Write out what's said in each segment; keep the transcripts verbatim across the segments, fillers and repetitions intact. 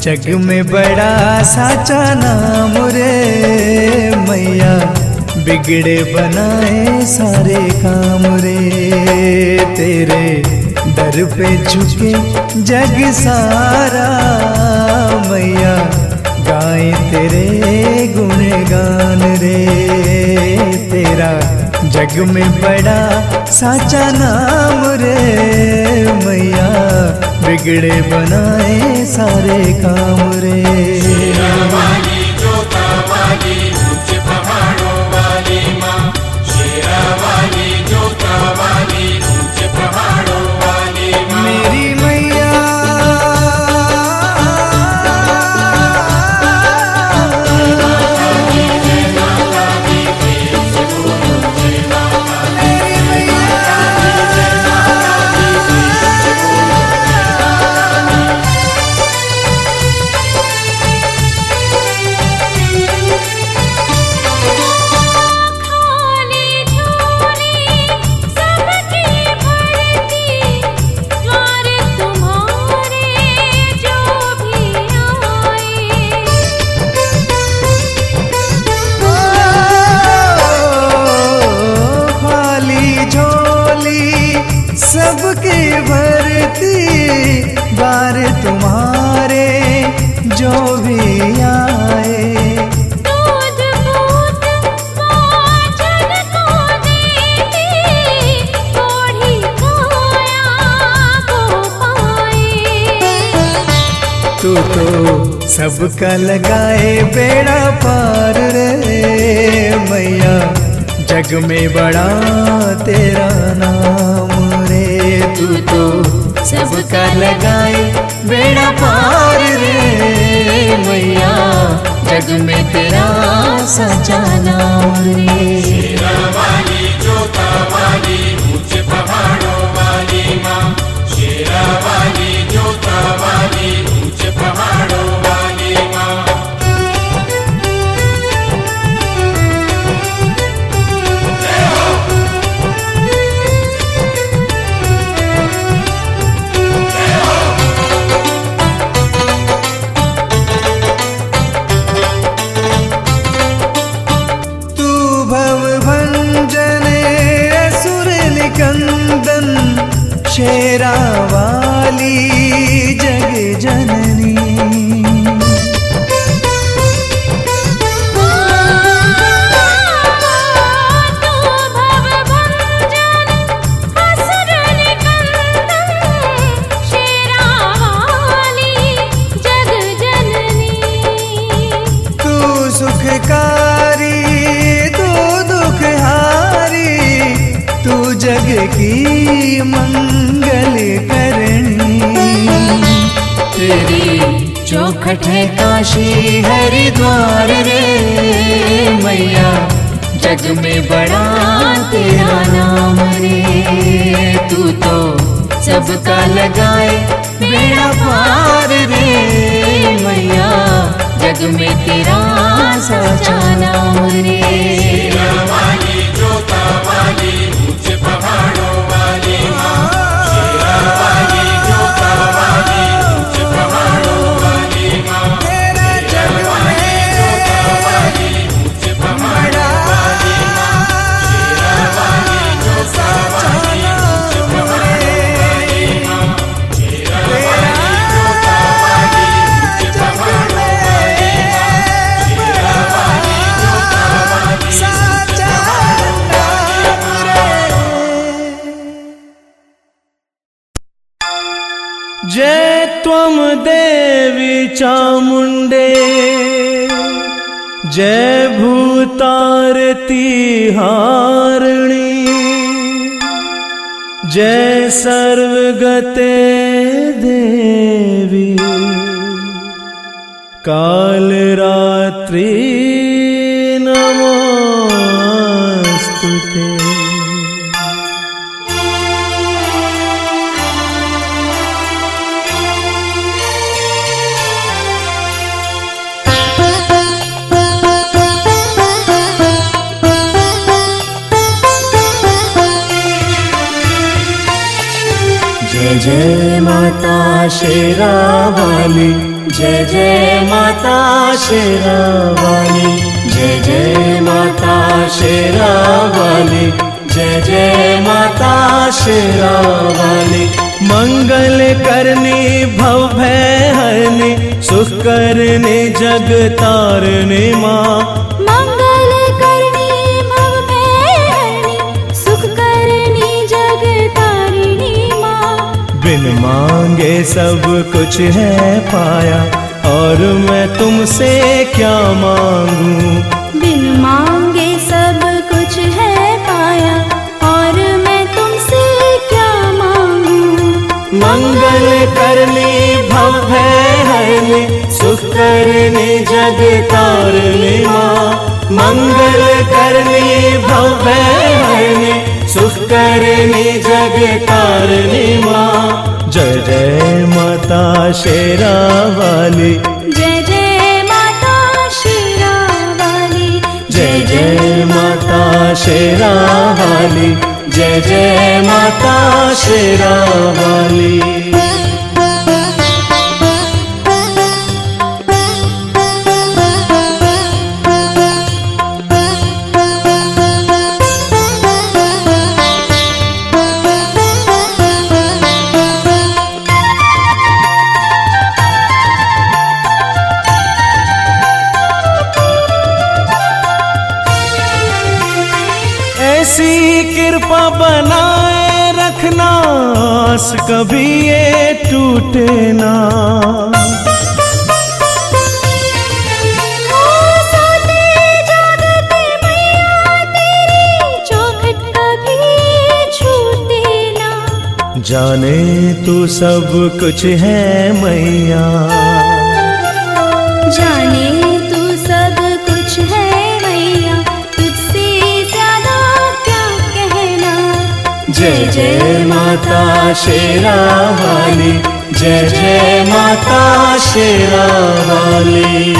जग में बड़ा साचा नाम रे मैया, बिगड़े बनाए सारे काम रे। तेरे दर पे झुके जग सारा मैया, गाए तेरे गुणगान रे। तेरा जग में बड़ा साचा नाम रे मैया, बिगड़े बनाए सारे काम रे। शेरा वाली जोता वाली ऊंचे पहाड़ों वाली माँ, शेरा वाली जोता वाली ऊंचे पहाड़ों वाली माँ, मेरी मैया सबके भरती, द्वार तुम्हारे जो भी आए। दूध पूत वाचन को देती, कोढ़ी काया को पाए। तू तो सबका लगाए बेड़ा पार रे मैया, जग में बड़ा तेरा नाम रे। तू तो सबका लगाए बेड़ा पार रे मैया, जग में तेरा सच्चा नाम रे। शेरा वाली जोता वाली ऊंचे पहाड़ों वाली माँ, शेरा वाली जोता वाली ऊंचे पहाड़ों वाली माँ। शेरा वाली जग जननी, तू भव भंजन असुर निकंदन, शेरा वाली जग जननी। तू सुखकारी तू दुखहारी, तू जग की मंगल करनी। तेरी चौखट है काशी हरिद्वार रे मैया, जग में बड़ा तेरा नाम रे। तू तो सबका लगाए बेड़ा पार रे मैया, जग में तेरा सच्चा नाम रे। शेरा वाली जोता वाली ऊंचे पहाड़ों वाली माँ, शेरा वाली जोता वाली ऊंचे पहाड़ों वाली माँ, शेरा वाली जोता वाली ऊंचे पहाड़ों वाली माँ, शेरा वाली जोता वाली ऊंचे पहाड़ों वाली माँ, शेरा वाली जोता वाली ऊंचे पहाड़ों वाली माँ, शेरा वाली जोता वाली ऊंचे पहाड़ों वाली माँ। जय त्वम देवी चामुंडे, जय भूतारती हारिणी, जय सर्वगते देवी, काल रात्रि नमोस्तुते। जय जय माता शेरा वाली, जय जय माता शेरावाली, जय जय माता शेरावाली, जय जय माता शेरावाली। मंगल करनी भव भय हरनी, सुख करनी जग तारनी माँ। मंगल करनी भव भय हरनी, सुख करनी जग तारिणी माँ। बिन मांगे सब कुछ है पाया, और मैं तुमसे क्या मांगूं। बिन मांगे सब कुछ है पाया, और मैं तुमसे क्या मांगूं। मंगल करनी भव भय हरनी, सुख करनी जग तारनी माँ। मंगल करनी भव भय हरनी, सुख करनी जग तारनी माँ। जय जय माता शेरावाली, जय जय माता शेरावाली, जय जय माता शेरावाली, जय जय माता शेरावाली। ऐसी कृपा बनाए रखना, आस कभी ये टूटे ना। सोते जागते मैया तेरी, चौखट कभी छूटे ना। जाने तू सब कुछ है मैया, जाने तू सब कुछ है मैया, तुझसे ज्यादा क्या कहना। जय जय माता शेरावाली, जय जय माता शेरावाली।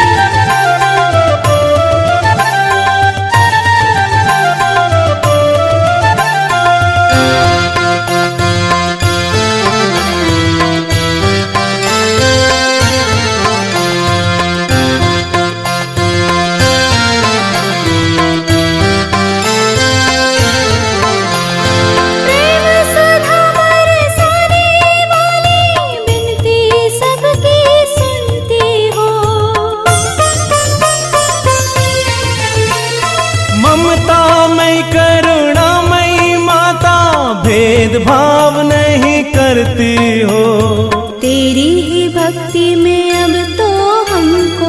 भेदभाव नहीं करती हो, तेरी ही भक्ति में अब तो हमको।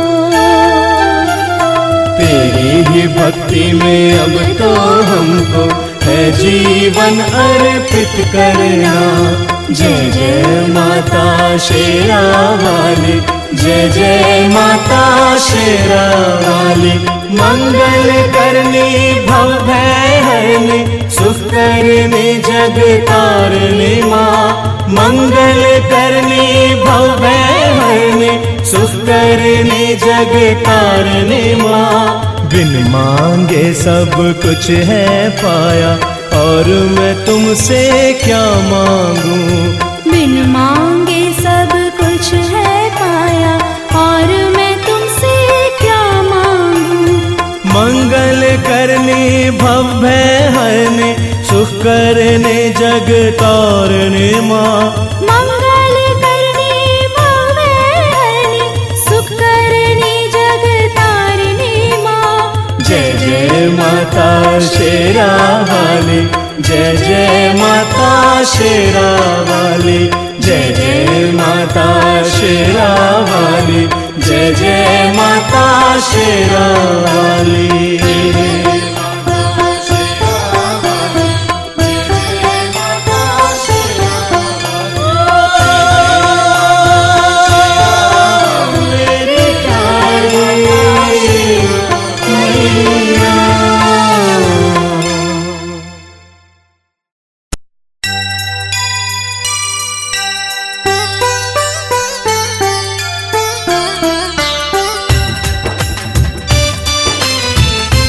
तेरी ही भक्ति में अब तो हमको है जीवन अर्पित करना। जय जय माता शेरावाली, जय जय माता शेरावाली। मंगल करनी भव भय हरनी, सुख करनी जग तारनी माँ। मंगल करनी भव भय हरनी, सुख करनी जग तारनी माँ। बिन मांगे सब कुछ है पाया, और मैं तुमसे क्या मांगूं। बिन मांगे सब कुछ है पाया, और मैं तुमसे क्या मांगूं। मंगल करनी भव भय हरनी, सुख करनी जग तारनी माँ। मंगल करनी भव भय हरनी, सुख करनी जग तारिणी माँ। जय जय माता शेरावाली, जय जय माता शेरावाली, जय जय माता शेरावाली, जय जय माता शेरावाली। जय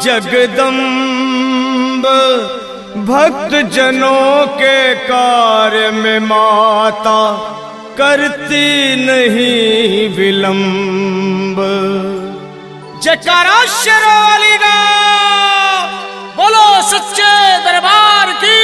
जगदम्ब भक्त जनों के कार्य में माता करती नहीं विलंब। जयकारा शेरों वाली का, बोलो सच्चे दरबार की।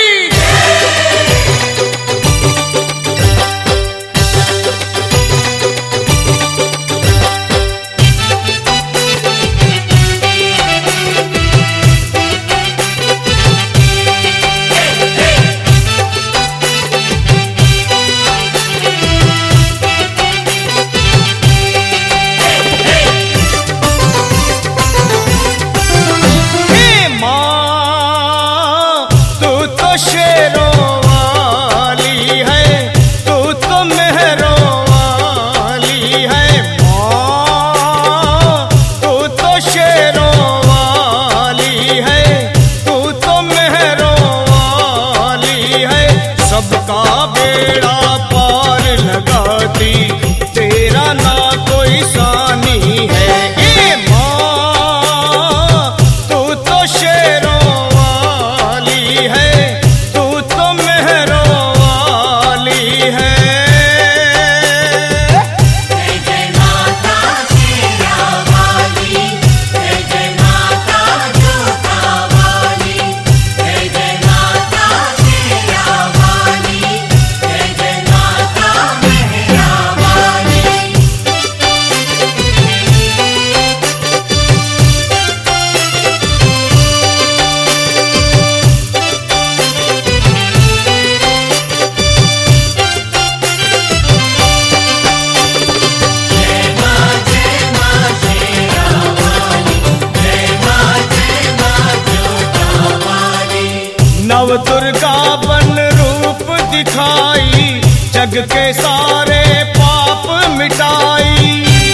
नव दुर्गा बन रूप दिखाई, जग के सारे पाप मिटाई।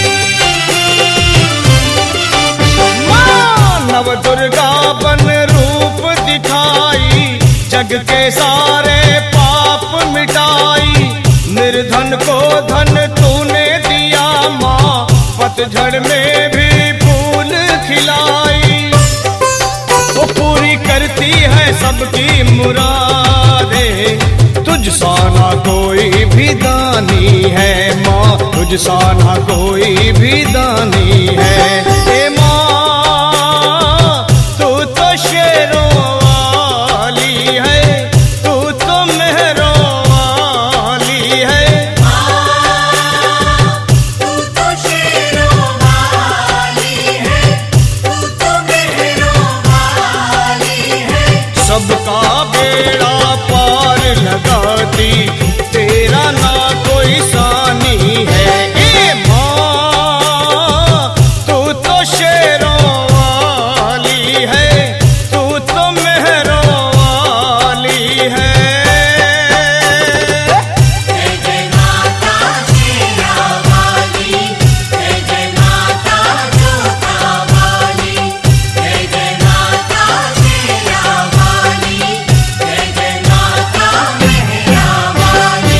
मां नव दुर्गा बन रूप दिखाई, जग के सारे पाप मिटाई। निर्धन को धन तूने दिया मां, पतझड़ में भी फूल खिलाई। वो पूरी करती है सबकी मुरादें, तुझ सा ना कोई भी दानी है माँ, तुझ सा ना कोई भी दानी है। ए माँ तू तो शेरों वाली है, तू तो मेहरों वाली है। तू तो शेरों वाली है, तू तो मेहरों वाली है। सबका बेड़ा पार लगाती, तेरा ना कोई सानी है। ए माँ तू तो शेरों वाली है, तू तो मेहरों वाली है। जय जय माता शेरा वाली, जय जय माता जोता वाली, जय जय माता शेरा वाली, जय जय माता मेहरा वाली।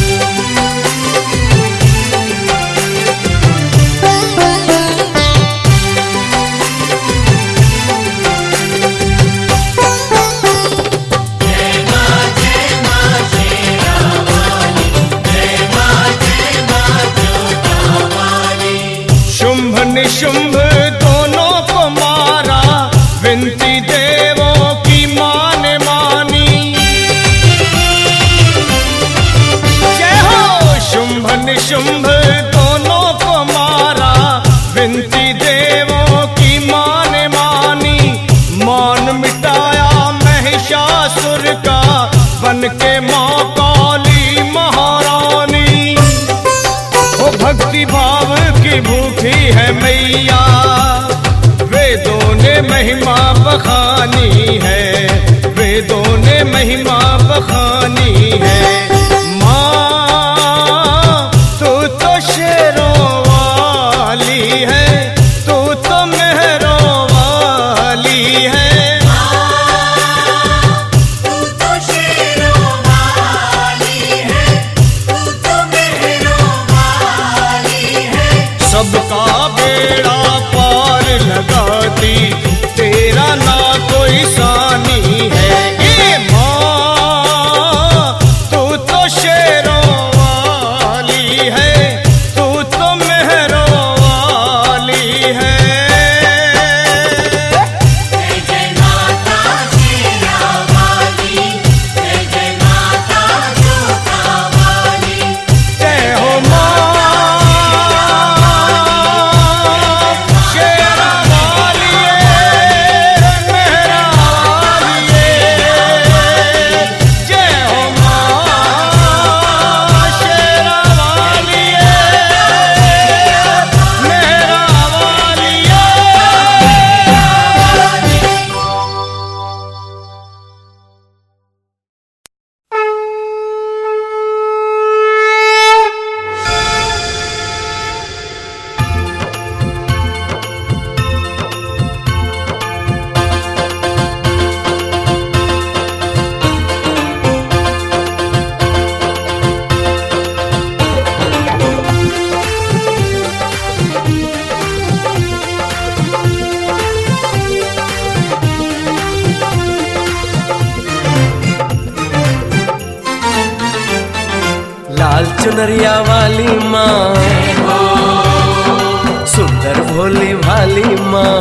जय मां जय मां शेरा वाली, जय मां जय मां जोता वाली। शुंभ निशुंभ दोनों को मारा, विनती देवों की मां ने मानी। जय हो शुंभ निशुंभ दोनों को मारा, विनती देवों की मां ने मानी। मान मिटाया महिषासुर का, बन के मां काली महारानी। वो भक्ति भाव की भूखी है मैया, वेदों ने महिमा बखानी है, वेदों ने महिमा बखानी है। माँ तू तो शेरों वाली है, तू तो मेहरों वाली है। तू तो शेरों वाली है, तू तो मेहरों वाली है। सबका बेड़ा पार लगाती, तेरा चुनरिया वाली माँ, सुंदर भोली भाली माँ,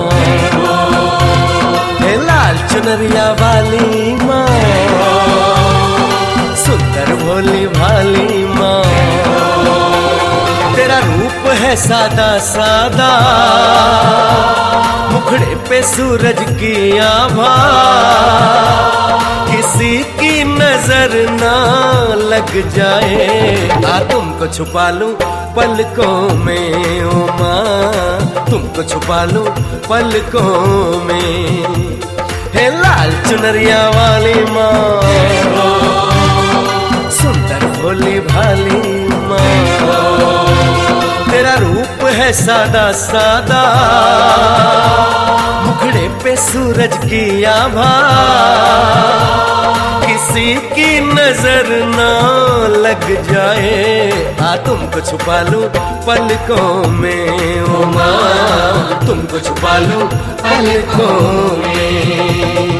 हे लाल चुनरिया वाली माँ, सुंदर भोली भाली माँ। तेरा रूप है सादा सादा, मुखड़े पे सूरज की आभा, किसी की नजर ना लग जाए। आ तुमको छुपा लूं पलकों में ओ माँ, तुमको छुपा लूं पलकों में। हे लाल चुनरिया वाली माँ, सुंदर भोली भाली माँ। तेरा रूप है सादा सादा, मुखड़े पे सूरज की आभा, किसी की नजर ना लग जाए। आ तुमको छुपा लूं पलकों में ओ माँ, तुमको छुपा लूं पलकों में।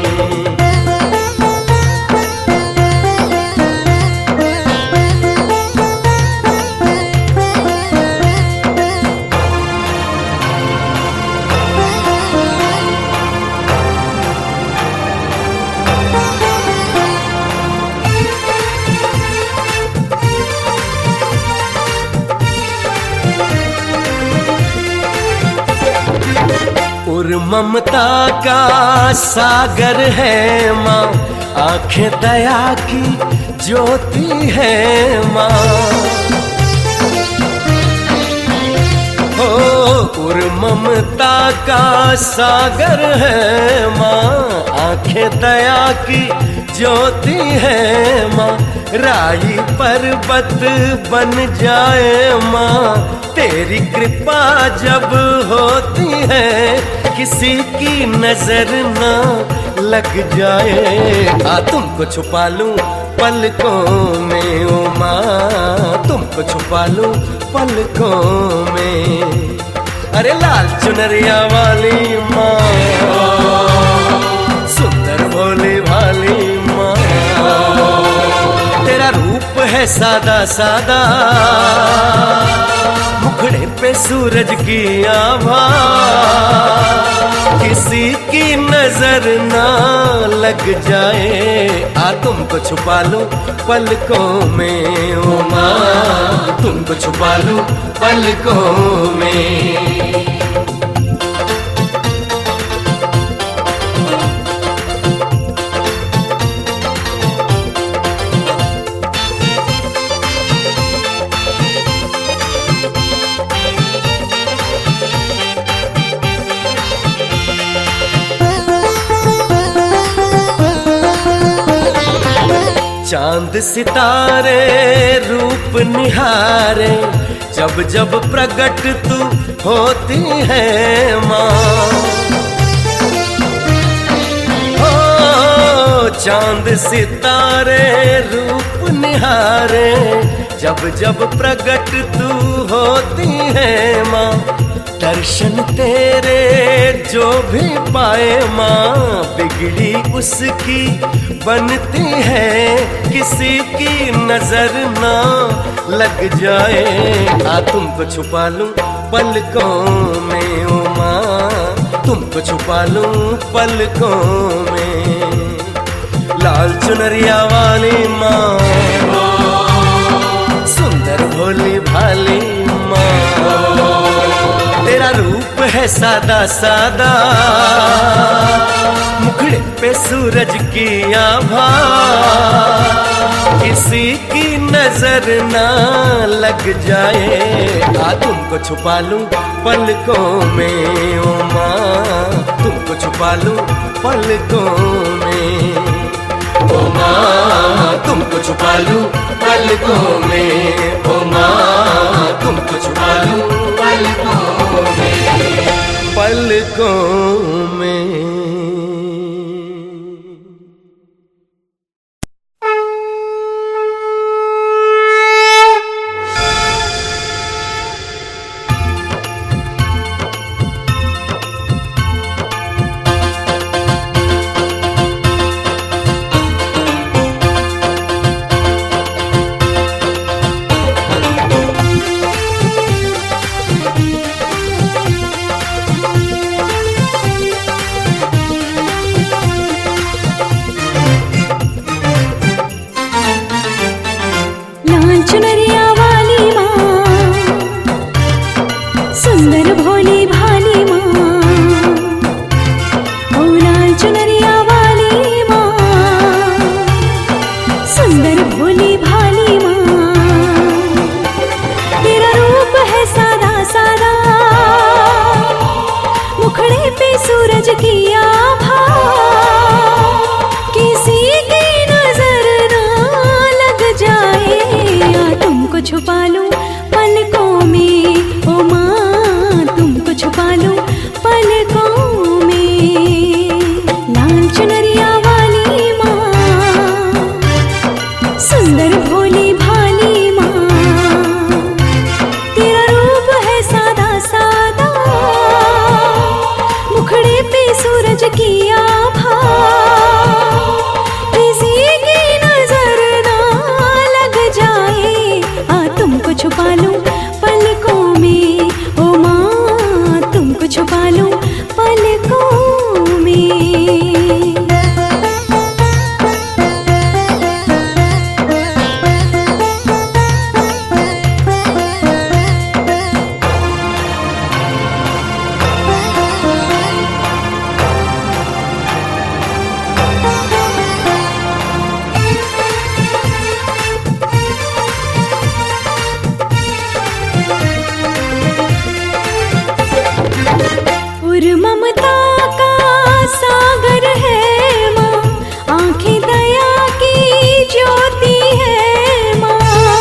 ममता का सागर है माँ, आंखें दया की ज्योति है माँ। हो और ममता का सागर है माँ, आंखें दया की ज्योति है माँ। राई पर्वत बन जाए माँ, तेरी कृपा जब होती है, किसी की नजर ना लग जाए। आ तुमको छुपा लूं पलकों में ओ माँ, तुमको छुपा लूं पलकों में। अरे लाल चुनरिया वाली माँ, सुंदर भोली भाली माँ। तेरा रूप है सादा सादा, मुखड़े पे सूरज की आभा, किसी की नजर ना लग जाए। आ तुमको छुपा लूं पलकों में ओ माँ, तुमको छुपा लूं पलकों में। चांद सितारे रूप निहारे, जब जब प्रकट तू होती है माँ। ओ चांद सितारे रूप निहारे, जब जब प्रकट तू होती है माँ। दर्शन तेरे जो भी पाए माँ, बिगड़ी उसकी बनती है, किसी की नजर ना लग जाए। आ तुमको छुपा लूं पलकों में ओ माँ, तुमको छुपा लूं पलकों में। लाल चुनरिया वाली माँ, सुंदर भोली भाली माँ। तेरा रूप है सादा सादा, मुखड़े पे सूरज की आभा, किसी की नजर ना लग जाए। आ तुमको छुपा लूं पलकों में ओ माँ, तुमको छुपा लूं पलकों में ओ माँ, तुमको छुपा लूं पलकों में ओ माँ, तुमको छुपा लूं पलकों में, पलकों में। चुनरिया वाली माँ, सुंदर भोली भाली माँ, ओ लाल चुनरिया वाली माँ, सुंदर भोली भाली माँ। तेरा रूप है सादा सादा, मुखड़े पे सूरज की आभा, किसी की नजर ना लग जाए। या तुमको छुपा लूं पलकों में, ओ माँ तुमको छुपा लूं पलकों में। लाल चुनरिया वाली माँ, सुंदर भोली भाली माँ, तेरा रूप है सादा सादा, मुखड़े पे सूरज की आभा, किसी की नजर ना लग जाए। आ तुमको छुपा लूं पलकों में, ओ माँ तुमको छुपा लूं पलकों में। और ममता का सागर है माँ, आंखें दया की ज्योति है माँ।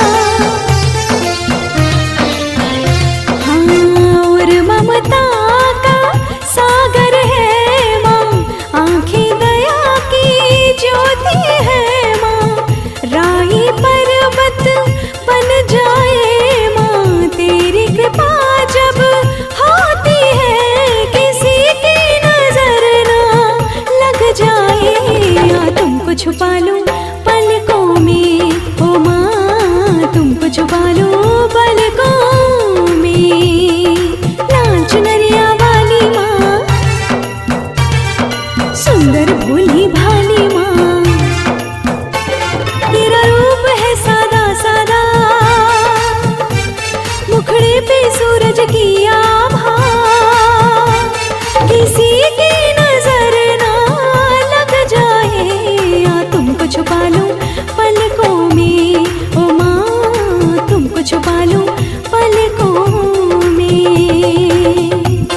हाँ, और ममता का सागर है माँ, आंखें दया की ज्योति है माँ। राही पर्वत बन जाए माँ, तेरी कृपा जब होती है, किसी की नजर ना लग जाए। या तुमको छुपा लूं पलकों में, ओ माँ तुमको छुपा लूं पलकों में। लाल चुनरिया वाली माँ, सुंदर भोली भाली माँ, तेरा रूप है सादा सादा, मुखड़े पे सूरज की आभा, किसी की नजर ना लग जाए। या तुमको छुपा लूं पलकों में, ओ माँ तुमको छुपा लूं पलकों में।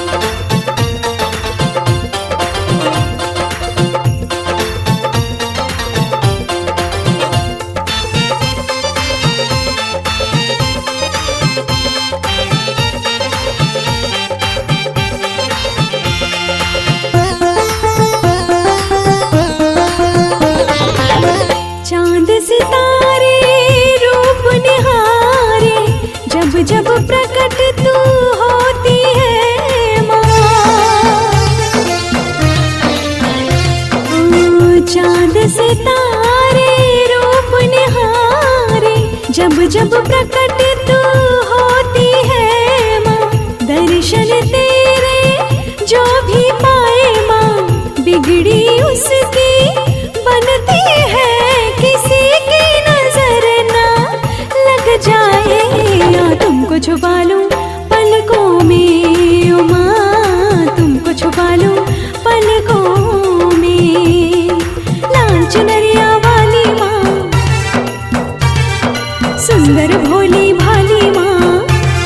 चांद सितारे रूप निहारे, जब जब प्रकट तू होती है माँ। ओ चांद सितारे रूप निहारे, जब जब प्रकट तू होती है माँ। दर्शन तेरे जो भी पाए माँ, बिगड़ी उसकी बनती है, किसी की नजर ना लग जाए। या तुमको छुपा लूं पलकों में, ओ माँ तुमको छुपा लूं पलकों में। लाल चुनरिया वाली माँ, सुंदर भोली भाली माँ,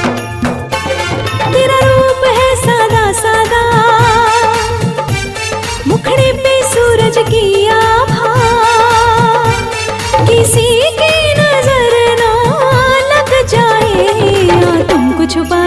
तेरा रूप है सादा सादा, मुखड़े पे सूरज की आभा, किसी की नजर ना लग जाए। या तुमको छुपा